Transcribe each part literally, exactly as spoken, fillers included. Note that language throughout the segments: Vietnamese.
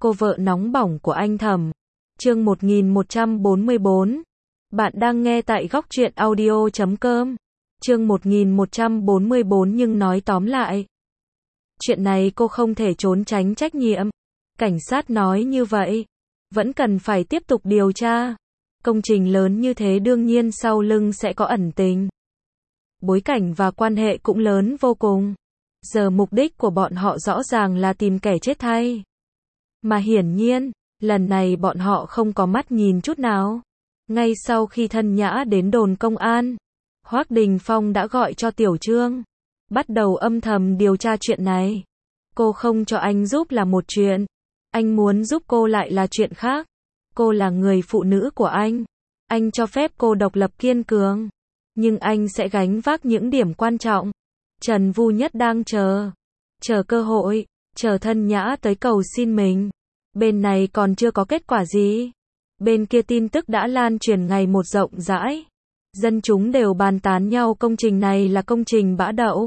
cô vợ nóng bỏng của anh Thẩm. Chương một nghìn một trăm bốn mươi bốn. Bạn đang nghe tại góc truyện audio chấm com. Chương một nghìn một trăm bốn mươi bốn nhưng nói tóm lại. Chuyện này cô không thể trốn tránh trách nhiệm. Cảnh sát nói như vậy. Vẫn cần phải tiếp tục điều tra. Công trình lớn như thế đương nhiên sau lưng sẽ có ẩn tình. Bối cảnh và quan hệ cũng lớn vô cùng. Giờ mục đích của bọn họ rõ ràng là tìm kẻ chết thay. Mà hiển nhiên, lần này bọn họ không có mắt nhìn chút nào. Ngay sau khi Thân Nhã đến đồn công an, Hoắc Đình Phong đã gọi cho Tiểu Trương. Bắt đầu âm thầm điều tra chuyện này. Cô không cho anh giúp là một chuyện. Anh muốn giúp cô lại là chuyện khác. Cô là người phụ nữ của anh. Anh cho phép cô độc lập kiên cường. Nhưng anh sẽ gánh vác những điểm quan trọng. Trần Vu Nhất đang chờ. Chờ cơ hội. Chờ Thân Nhã tới cầu xin mình. Bên này còn chưa có kết quả gì. Bên kia tin tức đã lan truyền ngày một rộng rãi. Dân chúng đều bàn tán nhau công trình này là công trình bã đậu.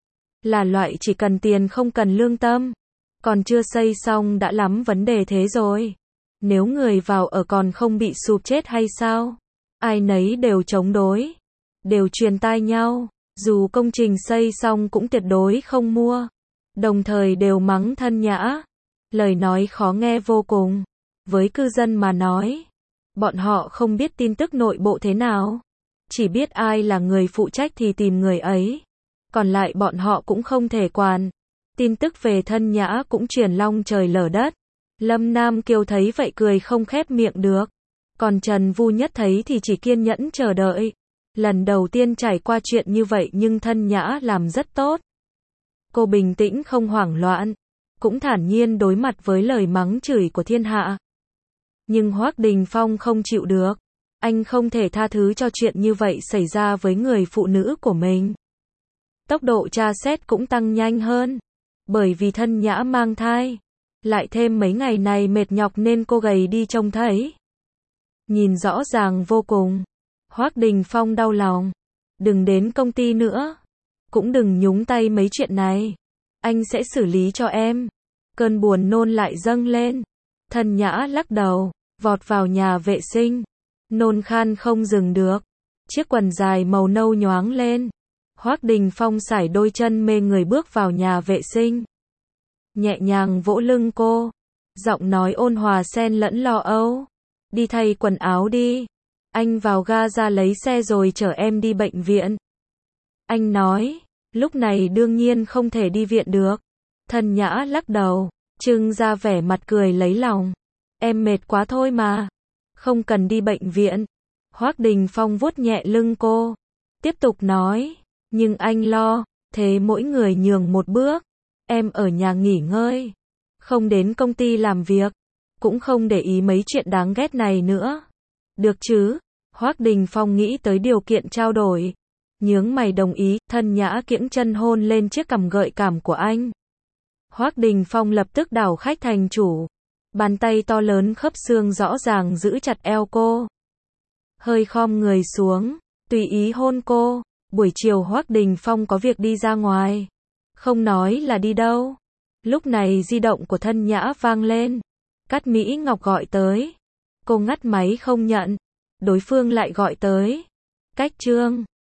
Là loại chỉ cần tiền không cần lương tâm. Còn chưa xây xong đã lắm vấn đề thế rồi. Nếu người vào ở còn không bị sụp chết hay sao? Ai nấy đều chống đối. Đều truyền tai nhau. Dù công trình xây xong cũng tuyệt đối không mua. Đồng thời đều mắng Thân Nhã. Lời nói khó nghe vô cùng. Với cư dân mà nói. Bọn họ không biết tin tức nội bộ thế nào. Chỉ biết ai là người phụ trách thì tìm người ấy. Còn lại bọn họ cũng không thể quản. Tin tức về Thân Nhã cũng truyền long trời lở đất. Lâm Nam Kiều thấy vậy cười không khép miệng được. Còn Trần Vu Nhất thấy thì chỉ kiên nhẫn chờ đợi. Lần đầu tiên trải qua chuyện như vậy nhưng Thân Nhã làm rất tốt. Cô bình tĩnh không hoảng loạn. Cũng thản nhiên đối mặt với lời mắng chửi của thiên hạ. Nhưng Hoắc Đình Phong không chịu được. Anh không thể tha thứ cho chuyện như vậy xảy ra với người phụ nữ của mình. Tốc độ tra xét cũng tăng nhanh hơn. Bởi vì Thân Nhã mang thai. Lại thêm mấy ngày này mệt nhọc nên cô gầy đi trông thấy. Nhìn rõ ràng vô cùng. Hoắc Đình Phong đau lòng. Đừng đến công ty nữa. Cũng đừng nhúng tay mấy chuyện này. Anh sẽ xử lý cho em. Cơn buồn nôn lại dâng lên. Thân Nhã lắc đầu. Vọt vào nhà vệ sinh. Nôn khan không dừng được. Chiếc quần dài màu nâu nhoáng lên. Hoắc Đình Phong sải đôi chân mê người bước vào nhà vệ sinh. Nhẹ nhàng vỗ lưng cô. Giọng nói ôn hòa xen lẫn lo âu. Đi thay quần áo đi. Anh vào ga ra lấy xe rồi chở em đi bệnh viện. Anh nói. Lúc này đương nhiên không thể đi viện được. Thân Nhã lắc đầu. Trưng ra vẻ mặt cười lấy lòng. Em mệt quá thôi mà. Không cần đi bệnh viện. Hoắc Đình Phong vuốt nhẹ lưng cô. Tiếp tục nói. Nhưng anh lo. Thế mỗi người nhường một bước. Em ở nhà nghỉ ngơi. Không đến công ty làm việc. Cũng không để ý mấy chuyện đáng ghét này nữa. Được chứ? Hoắc Đình Phong nghĩ tới điều kiện trao đổi. Nhướng mày đồng ý. Thân Nhã kiễng chân hôn lên chiếc cằm gợi cảm của anh. Hoắc Đình Phong lập tức đảo khách thành chủ. Bàn tay to lớn khớp xương rõ ràng giữ chặt eo cô. Hơi khom người xuống. Tùy ý hôn cô. Buổi chiều Hoắc Đình Phong có việc đi ra ngoài. Không nói là đi đâu. Lúc này di động của Thân Nhã vang lên. Cát Mỹ Ngọc gọi tới. Cô ngắt máy không nhận. Đối phương lại gọi tới. Cách Trương.